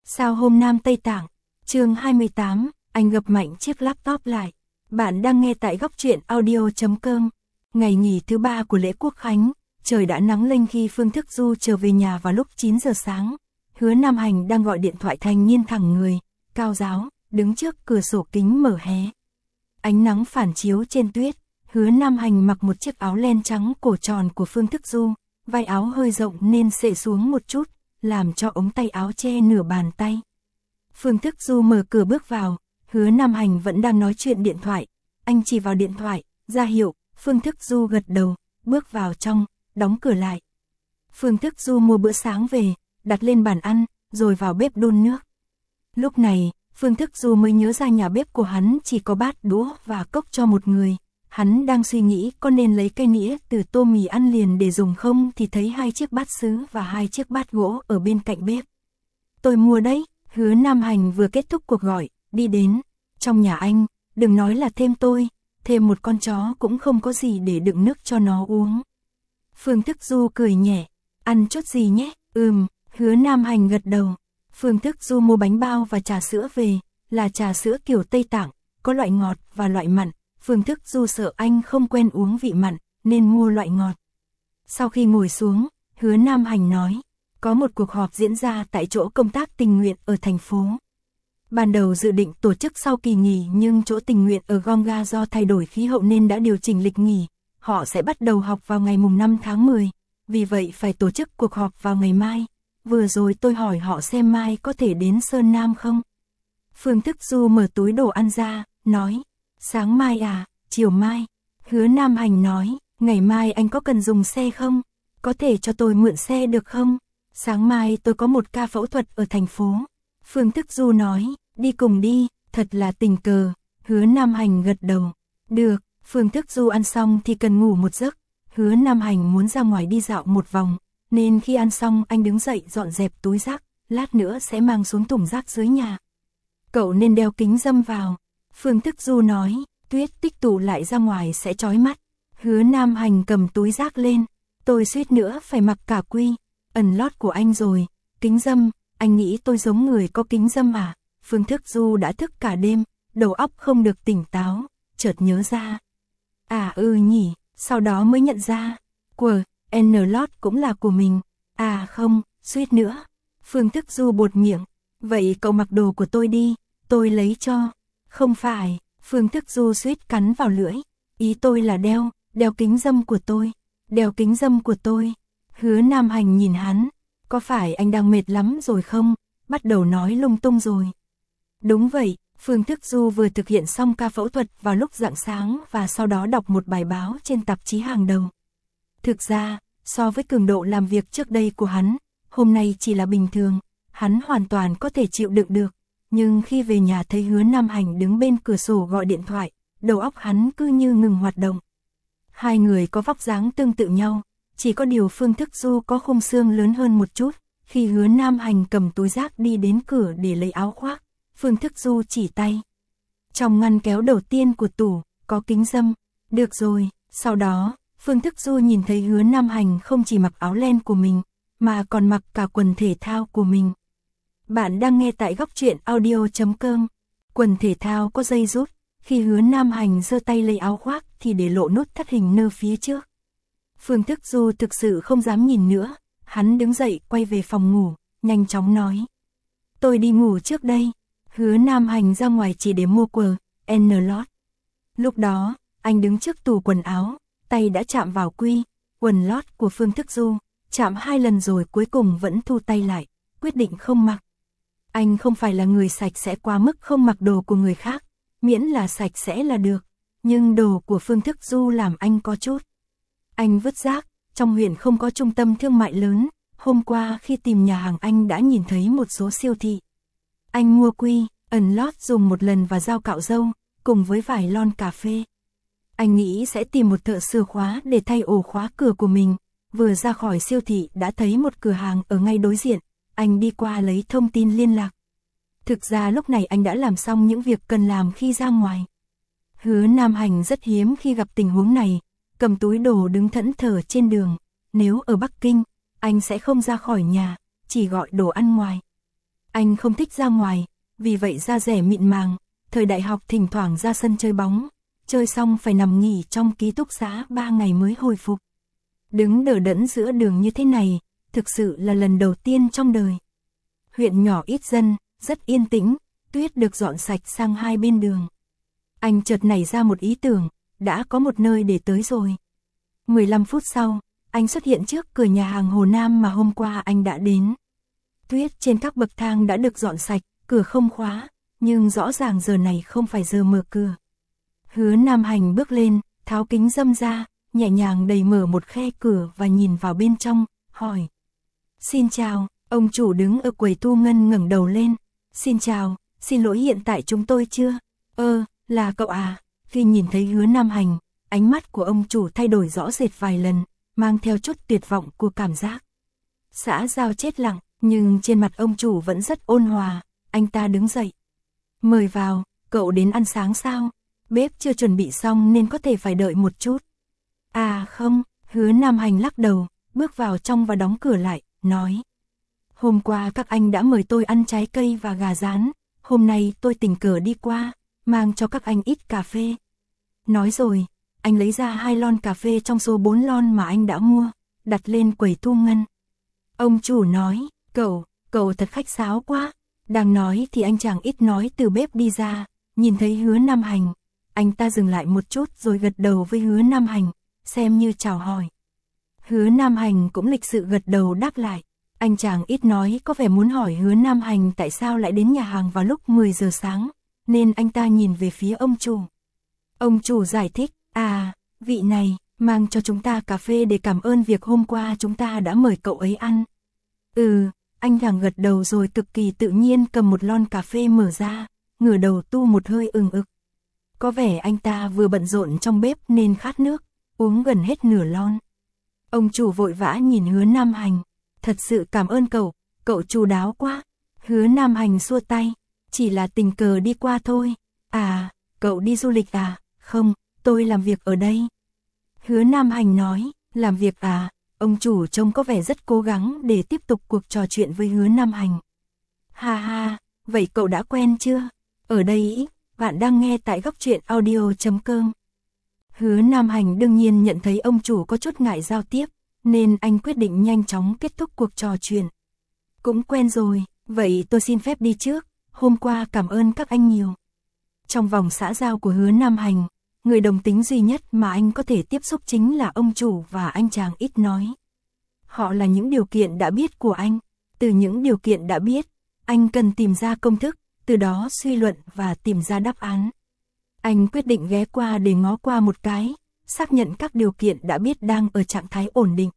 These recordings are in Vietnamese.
Sao hôm Nam Tây Tạng, chương 28, anh gập mạnh chiếc laptop lại. Bạn đang nghe tại góc truyện audio.com. Ngày nghỉ thứ 3 của lễ Quốc Khánh, trời đã nắng lênh khi Phương Thức Du trở về nhà vào lúc 9 giờ sáng. Hứa Nam Hành đang gọi điện thoại thanh niên thẳng người, cao ráo, đứng trước cửa sổ kính mở hé. Ánh nắng phản chiếu trên tuyết, Hứa Nam Hành mặc một chiếc áo len trắng cổ tròn của Phương Thức Du, vai áo hơi rộng nên xệ xuống một chút, làm cho ống tay áo che nửa bàn tay. Phương Thức Du mở cửa bước vào, Hứa Nam Hành vẫn đang nói chuyện điện thoại. Anh chỉ vào điện thoại, ra hiệu, Phương Thức Du gật đầu, bước vào trong, đóng cửa lại. Phương Thức Du mua bữa sáng về, đặt lên bàn ăn, rồi vào bếp đun nước. Lúc này, Phương Thức Du mới nhớ ra nhà bếp của hắn chỉ có bát đũa và cốc cho một người. Hắn đang suy nghĩ có nên lấy cây nĩa từ tô mì ăn liền để dùng không thì thấy 2 chiếc bát sứ và 2 chiếc bát gỗ ở bên cạnh bếp. Tôi mua đấy, Hứa Nam Hành vừa kết thúc cuộc gọi, đi đến. Trong nhà anh, đừng nói là thêm tôi, thêm một con chó cũng không có gì để đựng nước cho nó uống. Phương Thức Du cười nhẹ, ăn chút gì nhé, Hứa Nam Hành gật đầu. Phương Thức Du mua bánh bao và trà sữa về, là trà sữa kiểu Tây Tạng, có loại ngọt và loại mặn. Phương Thức Du sợ anh không quen uống vị mặn, nên mua loại ngọt. Sau khi ngồi xuống, Hứa Nam Hành nói, có một cuộc họp diễn ra tại chỗ công tác tình nguyện ở thành phố. Ban đầu dự định tổ chức sau kỳ nghỉ nhưng chỗ tình nguyện ở Gonga do thay đổi khí hậu nên đã điều chỉnh lịch nghỉ. Họ sẽ bắt đầu học vào ngày mùng 5 tháng 10, vì vậy phải tổ chức cuộc họp vào ngày mai. Vừa rồi tôi hỏi họ xem mai có thể đến Sơn Nam không? Phương Thức Du mở túi đồ ăn ra, nói, sáng mai à, chiều mai. Hứa Nam Hành nói, ngày mai anh có cần dùng xe không? Có thể cho tôi mượn xe được không? Sáng mai tôi có một ca phẫu thuật ở thành phố. Phương Thức Du nói, đi cùng đi, thật là tình cờ. Hứa Nam Hành gật đầu. Được, Phương Thức Du ăn xong thì cần ngủ một giấc. Hứa Nam Hành muốn ra ngoài đi dạo một vòng, nên khi ăn xong anh đứng dậy dọn dẹp túi rác, lát nữa sẽ mang xuống thùng rác dưới nhà. Cậu nên đeo kính râm vào. Phương Thức Du nói, tuyết tích tụ lại ra ngoài sẽ chói mắt. Hứa Nam Hành cầm túi rác lên, tôi suýt nữa phải mặc cả quy, ẩn lót của anh rồi, kính râm, anh nghĩ tôi giống người có kính râm à? Phương Thức Du đã thức cả đêm, đầu óc không được tỉnh táo, chợt nhớ ra. À nhỉ, sau đó mới nhận ra, lót cũng là của mình, à không, suýt nữa. Phương Thức Du buột miệng, vậy cậu mặc đồ của tôi đi, tôi lấy cho. Không phải, Phương Thức Du suýt cắn vào lưỡi, ý tôi là đeo kính râm của tôi, đeo kính râm của tôi. Hứa Nam Hành nhìn hắn, có phải anh đang mệt lắm rồi không, bắt đầu nói lung tung rồi. Đúng vậy, Phương Thức Du vừa thực hiện xong ca phẫu thuật vào lúc rạng sáng và sau đó đọc một bài báo trên tạp chí hàng đầu. Thực ra, so với cường độ làm việc trước đây của hắn, hôm nay chỉ là bình thường, hắn hoàn toàn có thể chịu đựng được. Nhưng khi về nhà thấy Hứa Nam Hành đứng bên cửa sổ gọi điện thoại, đầu óc hắn cứ như ngừng hoạt động. Hai người có vóc dáng tương tự nhau, chỉ có điều Phương Thức Du có khung xương lớn hơn một chút. Khi Hứa Nam Hành cầm túi rác đi đến cửa để lấy áo khoác, Phương Thức Du chỉ tay. Trong ngăn kéo đầu tiên của tủ, có kính râm. Được rồi, sau đó, Phương Thức Du nhìn thấy Hứa Nam Hành không chỉ mặc áo len của mình, mà còn mặc cả quần thể thao của mình. Bạn đang nghe tại góc truyện audio.com. Quần thể thao có dây rút, khi Hứa Nam Hành giơ tay lấy áo khoác thì để lộ nút thắt hình nơ phía trước. Phương Thức Du thực sự không dám nhìn nữa, hắn đứng dậy quay về phòng ngủ, nhanh chóng nói. Tôi đi ngủ trước đây. Hứa Nam Hành ra ngoài chỉ để mua lót. Lúc đó, anh đứng trước tủ quần áo, tay đã chạm vào quần lót của Phương Thức Du, chạm 2 lần rồi cuối cùng vẫn thu tay lại, quyết định không mặc. Anh không phải là người sạch sẽ quá mức không mặc đồ của người khác, miễn là sạch sẽ là được, nhưng đồ của Phương Thức Du làm anh có chút. Anh vứt rác, trong huyện không có trung tâm thương mại lớn, hôm qua khi tìm nhà hàng anh đã nhìn thấy một số siêu thị. Anh mua lót dùng một lần và dao cạo râu, cùng với vài lon cà phê. Anh nghĩ sẽ tìm một thợ sửa khóa để thay ổ khóa cửa của mình. Vừa ra khỏi siêu thị đã thấy một cửa hàng ở ngay đối diện, anh đi qua lấy thông tin liên lạc. Thực ra lúc này anh đã làm xong những việc cần làm khi ra ngoài. Hứa Nam Hành rất hiếm khi gặp tình huống này, cầm túi đồ đứng thẫn thờ trên đường. Nếu ở Bắc Kinh, anh sẽ không ra khỏi nhà, chỉ gọi đồ ăn ngoài. Anh không thích ra ngoài, vì vậy da dẻ mịn màng, thời đại học thỉnh thoảng ra sân chơi bóng, chơi xong phải nằm nghỉ trong ký túc xá 3 ngày mới hồi phục. Đứng đờ đẫn giữa đường như thế này, thực sự là lần đầu tiên trong đời. Huyện nhỏ ít dân, rất yên tĩnh, tuyết được dọn sạch sang hai bên đường. Anh chợt nảy ra một ý tưởng, đã có một nơi để tới rồi. 15 phút sau, anh xuất hiện trước cửa nhà hàng Hồ Nam mà hôm qua anh đã đến. Tuyết trên các bậc thang đã được dọn sạch, cửa không khóa, nhưng rõ ràng giờ này không phải giờ mở cửa. Hứa Nam Hành bước lên, tháo kính râm ra, nhẹ nhàng đẩy mở một khe cửa và nhìn vào bên trong, hỏi. Xin chào, ông chủ đứng ở quầy thu ngân ngẩng đầu lên. Xin chào, xin lỗi hiện tại chúng tôi chưa? Là cậu à? Khi nhìn thấy Hứa Nam Hành, ánh mắt của ông chủ thay đổi rõ rệt vài lần, mang theo chút tuyệt vọng của cảm giác. Xã giao chết lặng, nhưng trên mặt ông chủ vẫn rất ôn hòa, anh ta đứng dậy. Mời vào, cậu đến ăn sáng sao? Bếp chưa chuẩn bị xong nên có thể phải đợi một chút. À không, Hứa Nam Hành lắc đầu, bước vào trong và đóng cửa lại, nói. Hôm qua các anh đã mời tôi ăn trái cây và gà rán, hôm nay tôi tình cờ đi qua, mang cho các anh ít cà phê. Nói rồi, anh lấy ra 2 lon cà phê trong số 4 lon mà anh đã mua, đặt lên quầy thu ngân. Ông chủ nói, cậu thật khách sáo quá. Đang nói thì anh chàng ít nói từ bếp đi ra, nhìn thấy Hứa Nam Hành. Anh ta dừng lại một chút rồi gật đầu với Hứa Nam Hành, xem như chào hỏi. Hứa Nam Hành cũng lịch sự gật đầu đáp lại. Anh chàng ít nói có vẻ muốn hỏi Hứa Nam Hành tại sao lại đến nhà hàng vào lúc 10 giờ sáng, nên anh ta nhìn về phía ông chủ. Ông chủ giải thích, vị này, mang cho chúng ta cà phê để cảm ơn việc hôm qua chúng ta đã mời cậu ấy ăn. Anh chàng gật đầu rồi cực kỳ tự nhiên cầm một lon cà phê mở ra, ngửa đầu tu một hơi ừng ực. Có vẻ anh ta vừa bận rộn trong bếp nên khát nước, uống gần hết nửa lon. Ông chủ vội vã nhìn Hứa Nam Hành. Thật sự cảm ơn cậu chu đáo quá. Hứa Nam Hành xua tay, chỉ là tình cờ đi qua thôi. À, cậu đi du lịch à? Không, tôi làm việc ở đây. Hứa Nam Hành nói, làm việc à? Ông chủ trông có vẻ rất cố gắng để tiếp tục cuộc trò chuyện với Hứa Nam Hành. Ha ha, vậy cậu đã quen chưa? Ở đây, bạn đang nghe tại góc truyện audio.com. Hứa Nam Hành đương nhiên nhận thấy ông chủ có chút ngại giao tiếp, nên anh quyết định nhanh chóng kết thúc cuộc trò chuyện. Cũng quen rồi, vậy tôi xin phép đi trước, hôm qua cảm ơn các anh nhiều. Trong vòng xã giao của Hứa Nam Hành, người đồng tính duy nhất mà anh có thể tiếp xúc chính là ông chủ và anh chàng ít nói. Họ là những điều kiện đã biết của anh. Từ những điều kiện đã biết, anh cần tìm ra công thức, từ đó suy luận và tìm ra đáp án. Anh quyết định ghé qua để ngó qua một cái, xác nhận các điều kiện đã biết đang ở trạng thái ổn định.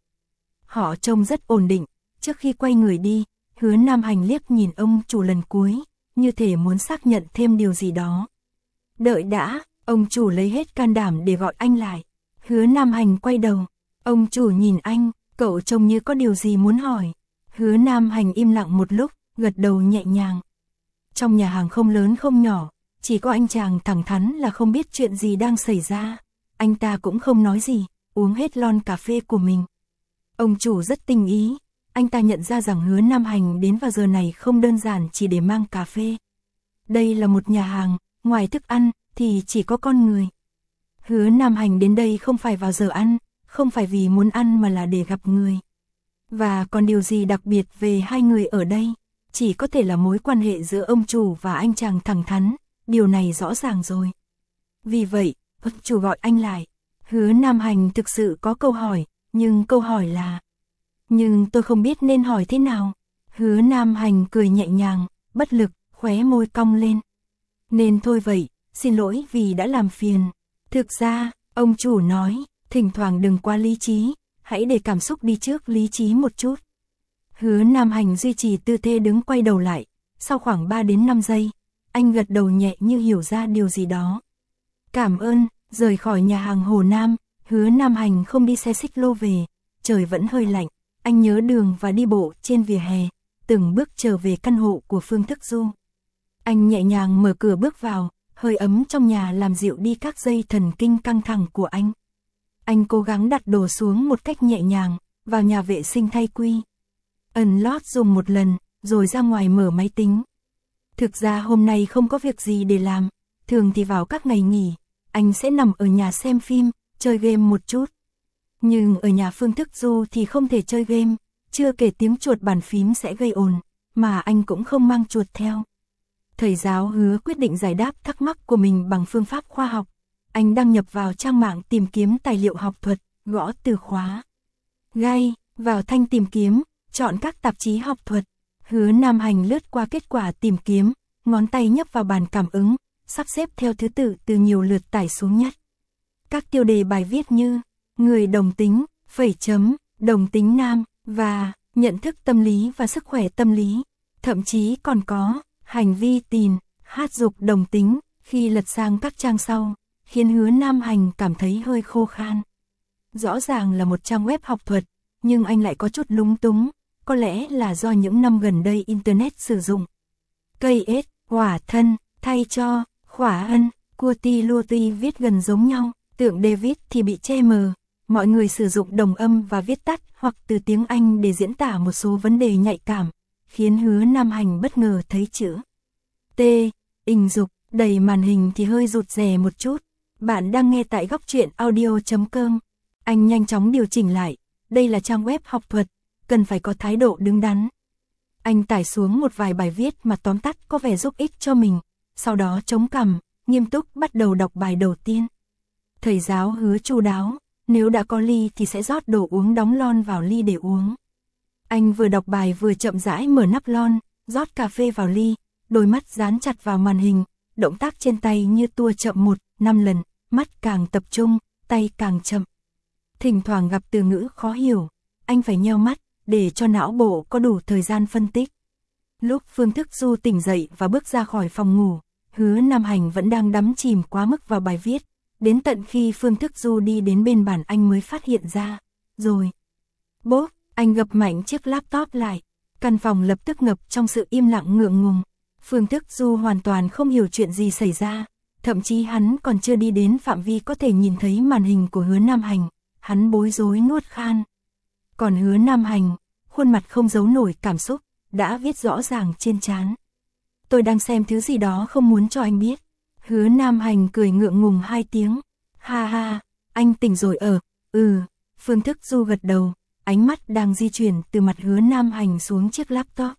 Họ trông rất ổn định, trước khi quay người đi, Hứa Nam Hành liếc nhìn ông chủ lần cuối, như thể muốn xác nhận thêm điều gì đó. Đợi đã, ông chủ lấy hết can đảm để gọi anh lại. Hứa Nam Hành quay đầu, ông chủ nhìn anh, cậu trông như có điều gì muốn hỏi. Hứa Nam Hành im lặng một lúc, gật đầu nhẹ nhàng. Trong nhà hàng không lớn không nhỏ, chỉ có anh chàng thẳng thắn là không biết chuyện gì đang xảy ra. Anh ta cũng không nói gì, uống hết lon cà phê của mình. Ông chủ rất tinh ý, anh ta nhận ra rằng Hứa Nam Hành đến vào giờ này không đơn giản chỉ để mang cà phê. Đây là một nhà hàng, ngoài thức ăn thì chỉ có con người. Hứa Nam Hành đến đây không phải vào giờ ăn, không phải vì muốn ăn mà là để gặp người. Và còn điều gì đặc biệt về hai người ở đây, chỉ có thể là mối quan hệ giữa ông chủ và anh chàng thẳng thắn, điều này rõ ràng rồi. Vì vậy, ông chủ gọi anh lại. Hứa Nam Hành thực sự có câu hỏi, nhưng câu hỏi là... Nhưng tôi không biết nên hỏi thế nào. Hứa Nam Hành cười nhẹ nhàng, bất lực, khóe môi cong lên. Nên thôi vậy, xin lỗi vì đã làm phiền. Thực ra, ông chủ nói, thỉnh thoảng đừng quá lý trí, hãy để cảm xúc đi trước lý trí một chút. Hứa Nam Hành duy trì tư thế đứng quay đầu lại, sau khoảng 3 đến 5 giây, anh gật đầu nhẹ như hiểu ra điều gì đó. Cảm ơn, rời khỏi nhà hàng Hồ Nam, Hứa Nam Hành không đi xe xích lô về, trời vẫn hơi lạnh, anh nhớ đường và đi bộ trên vỉa hè, từng bước trở về căn hộ của Phương Thức Du. Anh nhẹ nhàng mở cửa bước vào, hơi ấm trong nhà làm dịu đi các dây thần kinh căng thẳng của anh. Anh cố gắng đặt đồ xuống một cách nhẹ nhàng, vào nhà vệ sinh thay quy. Unlock dùng một lần, rồi ra ngoài mở máy tính. Thực ra hôm nay không có việc gì để làm, thường thì vào các ngày nghỉ, anh sẽ nằm ở nhà xem phim, chơi game một chút. Nhưng ở nhà Phương Thức Du thì không thể chơi game, chưa kể tiếng chuột bàn phím sẽ gây ồn, mà anh cũng không mang chuột theo. Thầy giáo Hứa quyết định giải đáp thắc mắc của mình bằng phương pháp khoa học. Anh đăng nhập vào trang mạng tìm kiếm tài liệu học thuật, gõ từ khóa Gay vào thanh tìm kiếm, chọn các tạp chí học thuật. Hứa Nam Hành lướt qua kết quả tìm kiếm, ngón tay nhấp vào bàn cảm ứng, sắp xếp theo thứ tự từ nhiều lượt tải xuống nhất. Các tiêu đề bài viết như người đồng tính, phẩy chấm, đồng tính nam, và nhận thức tâm lý và sức khỏe tâm lý, thậm chí còn có hành vi tìn, hát dục đồng tính. Khi lật sang các trang sau, khiến Hứa Nam Hành cảm thấy hơi khô khan. Rõ ràng là một trang web học thuật, nhưng anh lại có chút lúng túng, có lẽ là do những năm gần đây Internet sử dụng cây ết, hỏa thân, thay cho, khỏa ân, Curti Luti viết gần giống nhau, tượng David thì bị che mờ. Mọi người sử dụng đồng âm và viết tắt hoặc từ tiếng Anh để diễn tả một số vấn đề nhạy cảm, khiến Hứa Nam Hành bất ngờ thấy chữ T, ình dục, đầy màn hình thì hơi rụt rè một chút. Bạn đang nghe tại góc truyện audio.com. Anh nhanh chóng điều chỉnh lại, đây là trang web học thuật, cần phải có thái độ đứng đắn. Anh tải xuống một vài bài viết mà tóm tắt có vẻ giúp ích cho mình, sau đó chống cằm, nghiêm túc bắt đầu đọc bài đầu tiên. Thầy giáo Hứa chu đáo, nếu đã có ly thì sẽ rót đồ uống đóng lon vào ly để uống. Anh vừa đọc bài vừa chậm rãi mở nắp lon, rót cà phê vào ly, đôi mắt dán chặt vào màn hình, động tác trên tay như tua chậm 1-5 lần, mắt càng tập trung, tay càng chậm. Thỉnh thoảng gặp từ ngữ khó hiểu, anh phải nheo mắt, để cho não bộ có đủ thời gian phân tích. Lúc Phương Thức Du tỉnh dậy và bước ra khỏi phòng ngủ, Hứa Nam Hành vẫn đang đắm chìm quá mức vào bài viết, đến tận khi Phương Thức Du đi đến bên bàn anh mới phát hiện ra. Rồi, bốp, anh gập mạnh chiếc laptop lại, căn phòng lập tức ngập trong sự im lặng ngượng ngùng. Phương Thức Du hoàn toàn không hiểu chuyện gì xảy ra, thậm chí hắn còn chưa đi đến phạm vi có thể nhìn thấy màn hình của Hứa Nam Hành, hắn bối rối nuốt khan. Còn Hứa Nam Hành, khuôn mặt không giấu nổi cảm xúc, đã viết rõ ràng trên trán. Tôi đang xem thứ gì đó không muốn cho anh biết. Hứa Nam Hành cười ngượng ngùng 2 tiếng. Ha ha, anh tỉnh rồi Phương Thức Du gật đầu, ánh mắt đang di chuyển từ mặt Hứa Nam Hành xuống chiếc laptop.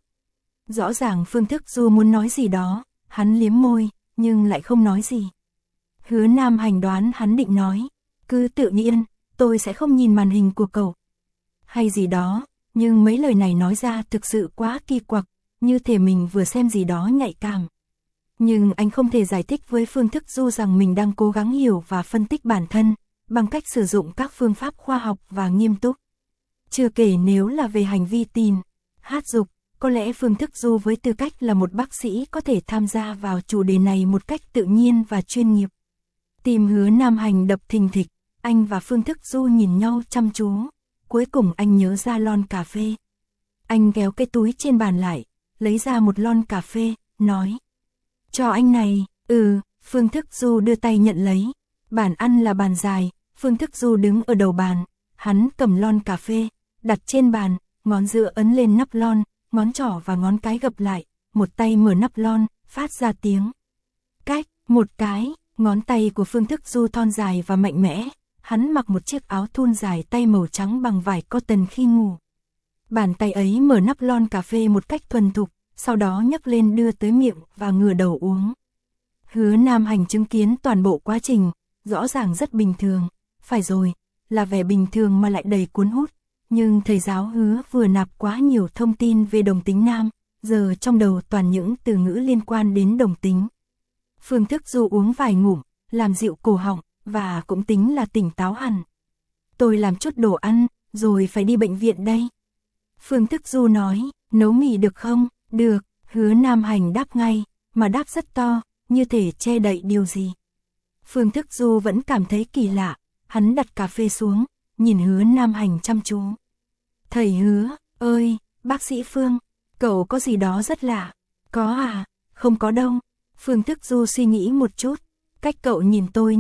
Rõ ràng Phương Thức Du muốn nói gì đó, hắn liếm môi, nhưng lại không nói gì. Hứa Nam Hành đoán hắn định nói, cứ tự nhiên, tôi sẽ không nhìn màn hình của cậu. Hay gì đó, nhưng mấy lời này nói ra thực sự quá kỳ quặc, như thể mình vừa xem gì đó nhạy cảm. Nhưng anh không thể giải thích với Phương Thức Du rằng mình đang cố gắng hiểu và phân tích bản thân, bằng cách sử dụng các phương pháp khoa học và nghiêm túc. Chưa kể nếu là về hành vi tìn, hát dục, có lẽ Phương Thức Du với tư cách là một bác sĩ có thể tham gia vào chủ đề này một cách tự nhiên và chuyên nghiệp. Tim Hứa Nam Hành đập thình thịch, anh và Phương Thức Du nhìn nhau chăm chú. Cuối cùng anh nhớ ra lon cà phê. Anh kéo cái túi trên bàn lại, lấy ra một lon cà phê, nói. Cho anh này, Phương Thức Du đưa tay nhận lấy. Bàn ăn là bàn dài, Phương Thức Du đứng ở đầu bàn. Hắn cầm lon cà phê, đặt trên bàn, ngón giữa ấn lên nắp lon, ngón trỏ và ngón cái gập lại, một tay mở nắp lon, phát ra tiếng. Cách, một cái, ngón tay của Phương Thức Du thon dài và mạnh mẽ. Hắn mặc một chiếc áo thun dài tay màu trắng bằng vải cotton khi ngủ. Bàn tay ấy mở nắp lon cà phê một cách thuần thục, sau đó nhấc lên đưa tới miệng và ngửa đầu uống. Hứa Nam Hành chứng kiến toàn bộ quá trình, rõ ràng rất bình thường. Phải rồi, là vẻ bình thường mà lại đầy cuốn hút. Nhưng thầy giáo Hứa vừa nạp quá nhiều thông tin về đồng tính nam, giờ trong đầu toàn những từ ngữ liên quan đến đồng tính. Phương Thức Du uống vài ngụm, làm dịu cổ họng, và cũng tính là tỉnh táo hẳn. Tôi làm chút đồ ăn, rồi phải đi bệnh viện đây. Phương Thức Du nói, nấu mì được không? Được, Hứa Nam Hành đáp ngay, mà đáp rất to, như thể che đậy điều gì. Phương Thức Du vẫn cảm thấy kỳ lạ, hắn đặt cà phê xuống, nhìn Hứa Nam Hành chăm chú. Thầy Hứa, ơi, bác sĩ Phương, cậu có gì đó rất lạ. Có à? Không có đâu. Phương Thức Du suy nghĩ một chút, cách cậu nhìn tôi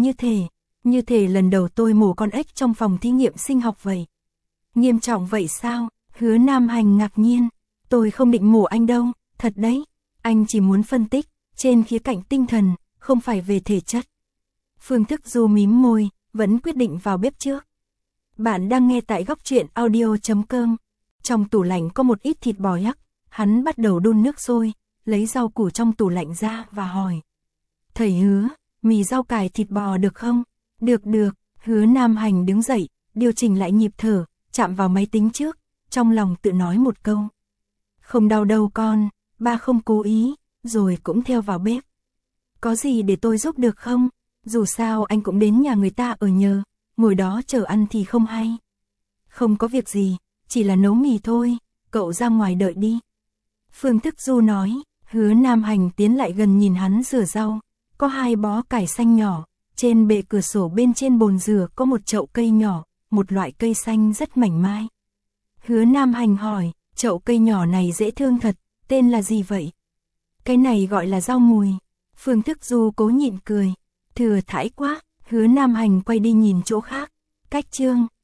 như thể lần đầu tôi mổ con ếch trong phòng thí nghiệm sinh học vậy. Nghiêm trọng vậy sao? Hứa Nam Hành ngạc nhiên. Tôi không định mổ anh đâu, thật đấy. Anh chỉ muốn phân tích, trên khía cạnh tinh thần, không phải về thể chất. Phương Thức Du mím môi, vẫn quyết định vào bếp trước. Bạn đang nghe tại góc truyện audio.com. Trong tủ lạnh có một ít thịt bò yak, hắn bắt đầu đun nước sôi, lấy rau củ trong tủ lạnh ra và hỏi. Thầy Hứa, mì rau cải thịt bò được không? Được được, Hứa Nam Hành đứng dậy, điều chỉnh lại nhịp thở, chạm vào máy tính trước, trong lòng tự nói một câu. Không đau đâu con, ba không cố ý, rồi cũng theo vào bếp. Có gì để tôi giúp được không? Dù sao anh cũng đến nhà người ta ở nhờ, ngồi đó chờ ăn thì không hay. Không có việc gì, chỉ là nấu mì thôi, cậu ra ngoài đợi đi. Phương Thức Du nói, Hứa Nam Hành tiến lại gần nhìn hắn rửa rau, có 2 bó cải xanh nhỏ, trên bệ cửa sổ bên trên bồn rửa có một chậu cây nhỏ, một loại cây xanh rất mảnh mai. Hứa Nam Hành hỏi, chậu cây nhỏ này dễ thương thật, tên là gì vậy? Cái này gọi là rau mùi. Phương Thức Du cố nhịn cười, thừa thãi quá. Hứa Nam Hành quay đi nhìn chỗ khác. Cách chương